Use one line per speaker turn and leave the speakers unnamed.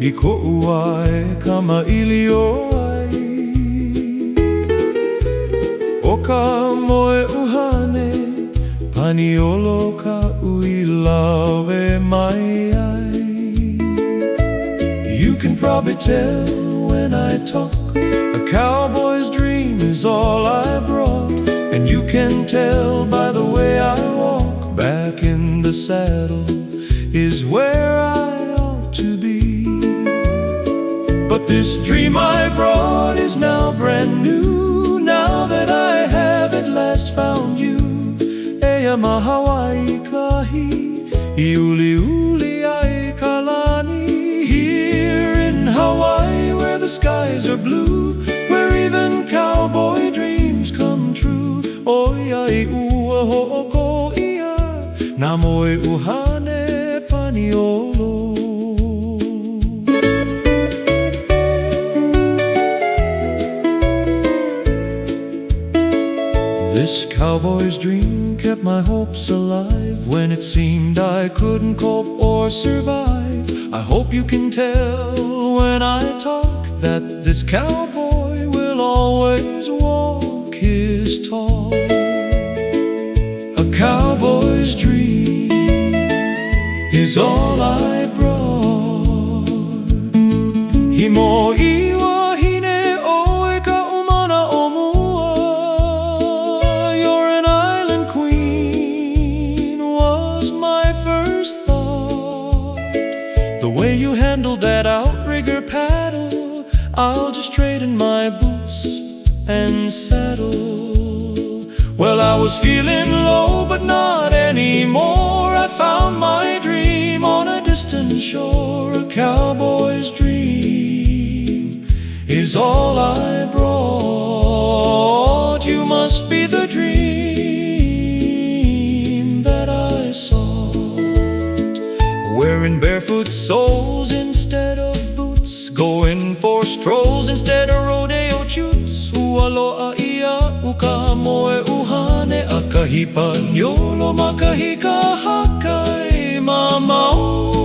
I ko'uae ka mailioai. O ka moe uhane paniolo ka ui lawe mai ai. You can probably tell when I talk, a cowboy's dream is all I brought. And you can tell by the way I walk, back in the saddle is where I ought to be. But this dream I brought is now brand new, now that I have at last found you. Eia mahawai kahi, iuli uli ai kalani. Here in Hawaii where the skies are blue, where even cowboy dreams come true. Oiai ua ho'oko ia, na moe uhane paniolo. This cowboy's dream kept my hopes alive when it seemed I couldn't cope or survive. I hope you can tell when I talk that this cowboy will always walk his talk. A cowboy's dream is all I brought. Himo iwa hine oe ka umana o mua. You're an island queen was my first thought. The way you handled that outrigger paddle, I'll just trade in my boots and saddle. Well, I was feeling low, but not anymore. I found my dream on a distant shore. A cowboy's dream is all I brought. You must be the dream that I sought. Wearing barefoot soles instead of boots, going for strolls instead of rodeo chutes. Ualoa ia uka moe uhane, akahipa nyolo makahika hakai mamau.